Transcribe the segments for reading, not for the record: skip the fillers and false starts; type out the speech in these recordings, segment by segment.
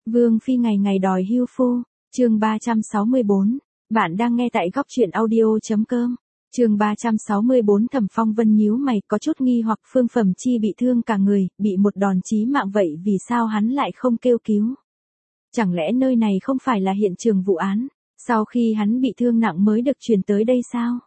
Vương Phi ngày ngày đòi hưu phu, chương 364, bạn đang nghe tại góc truyện audio.com. Chương 364 Thẩm Phong Vân nhíu mày có chút nghi hoặc Phương Phẩm Chi bị thương cả người, bị một đòn chí mạng vậy vì sao hắn lại không kêu cứu? Chẳng lẽ nơi này không phải là hiện trường vụ án, sau khi hắn bị thương nặng mới được chuyển tới đây sao?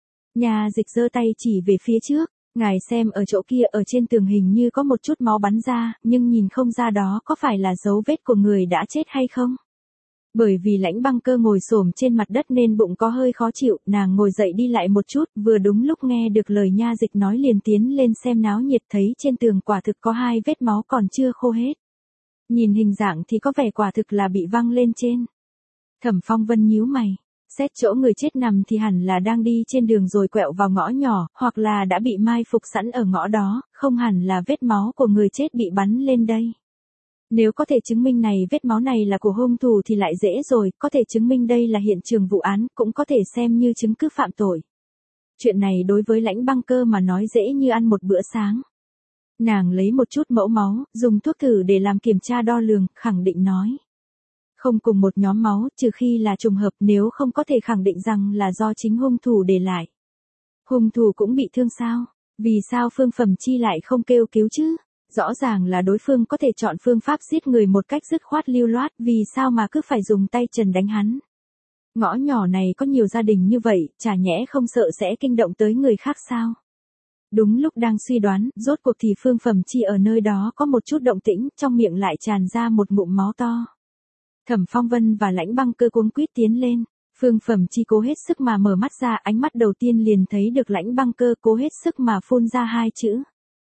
Nhà dịch giơ tay chỉ về phía trước, ngài xem ở chỗ kia ở trên tường hình như có một chút máu bắn ra, nhưng nhìn không ra đó có phải là dấu vết của người đã chết hay không? Bởi vì Lãnh Băng Cơ ngồi xổm trên mặt đất nên bụng có hơi khó chịu, nàng ngồi dậy đi lại một chút, vừa đúng lúc nghe được lời nha dịch nói liền tiến lên xem náo nhiệt thấy trên tường quả thực có 2 vết máu còn chưa khô hết. Nhìn hình dạng thì có vẻ quả thực là bị văng lên trên. Thẩm Phong Vân nhíu mày, xét chỗ người chết nằm thì hẳn là đang đi trên đường rồi quẹo vào ngõ nhỏ, hoặc là đã bị mai phục sẵn ở ngõ đó, không hẳn là vết máu của người chết bị bắn lên đây. Nếu có thể chứng minh này vết máu này là của hung thủ thì lại dễ rồi, có thể chứng minh đây là hiện trường vụ án, cũng có thể xem như chứng cứ phạm tội. Chuyện này đối với Lãnh Băng Cơ mà nói dễ như ăn một bữa sáng. Nàng lấy một chút mẫu máu, dùng thuốc thử để làm kiểm tra đo lường, khẳng định nói. Không cùng một nhóm máu, trừ khi là trùng hợp, nếu không có thể khẳng định rằng là do chính hung thủ để lại. Hung thủ cũng bị thương sao? Vì sao Phương Phẩm Chi lại không kêu cứu chứ? Rõ ràng là đối phương có thể chọn phương pháp giết người một cách dứt khoát lưu loát, vì sao mà cứ phải dùng tay trần đánh hắn? Ngõ nhỏ này có nhiều gia đình như vậy, chả nhẽ không sợ sẽ kinh động tới người khác sao? Đúng lúc đang suy đoán, rốt cuộc thì Phương Phẩm Chi ở nơi đó có một chút động tĩnh, trong miệng lại tràn ra một ngụm máu to. Thẩm Phong Vân và Lãnh Băng Cơ cuống quýt tiến lên. Phương Phẩm Chi cố hết sức mà mở mắt ra, ánh mắt đầu tiên liền thấy được Lãnh Băng Cơ cố hết sức mà phun ra 2 chữ.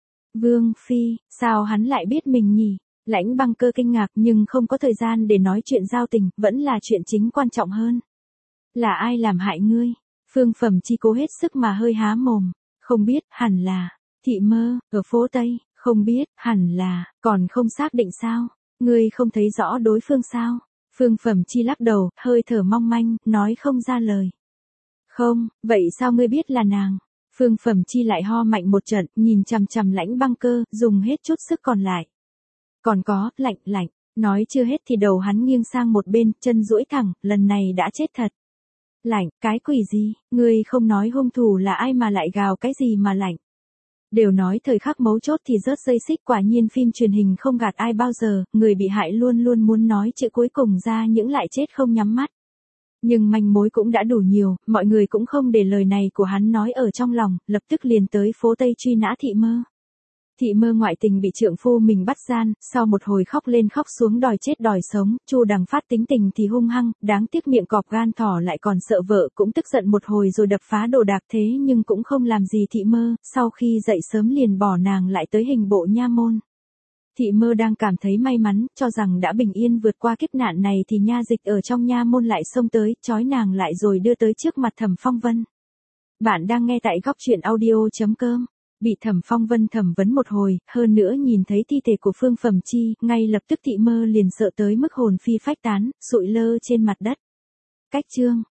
Vương Phi, sao hắn lại biết mình nhỉ? Lãnh Băng Cơ kinh ngạc nhưng không có thời gian để nói chuyện giao tình, vẫn là chuyện chính quan trọng hơn. Là ai làm hại ngươi? Phương Phẩm Chi cố hết sức mà hơi há mồm. Không biết, hẳn là Thị Mơ, ở phố Tây, không biết, hẳn là, còn không xác định sao? Ngươi không thấy rõ đối phương sao? Phương Phẩm Chi lắc đầu, hơi thở mong manh, nói không ra lời. Không, vậy sao ngươi biết là nàng? Phương Phẩm Chi lại ho mạnh một trận, nhìn chằm chằm Lãnh Băng Cơ, dùng hết chút sức còn lại. Còn có, lạnh, nói chưa hết thì đầu hắn nghiêng sang một bên, chân duỗi thẳng, lần này đã chết thật. Lạnh, cái quỷ gì, ngươi không nói hung thủ là ai mà lại gào cái gì mà lạnh. Đều nói thời khắc mấu chốt thì rớt dây xích, quả nhiên phim truyền hình không gạt ai bao giờ, người bị hại luôn luôn muốn nói chữ cuối cùng ra những lại chết không nhắm mắt. Nhưng manh mối cũng đã đủ nhiều, mọi người cũng không để lời này của hắn nói ở trong lòng, lập tức liền tới phố Tây truy nã Thị Mơ. Thị Mơ ngoại tình bị trượng phu mình bắt gian, sau một hồi khóc lên khóc xuống đòi chết đòi sống, Chu Đằng Phát tính tình thì hung hăng, đáng tiếc miệng cọp gan thỏ lại còn sợ vợ, cũng tức giận một hồi rồi đập phá đồ đạc thế nhưng cũng không làm gì Thị Mơ, sau khi dậy sớm liền bỏ nàng lại tới hình bộ nha môn. Thị Mơ đang cảm thấy may mắn, cho rằng đã bình yên vượt qua kiếp nạn này thì nha dịch ở trong nha môn lại xông tới, trói nàng lại rồi đưa tới trước mặt Thẩm Phong Vân. Bạn đang nghe tại góc truyện audio.com. Bị Thẩm Phong Vân thẩm vấn một hồi, hơn nữa nhìn thấy thi thể của Phương Phẩm Chi, ngay lập tức Thị Mơ liền sợ tới mức hồn phi phách tán, sụi lơ trên mặt đất. Cách chương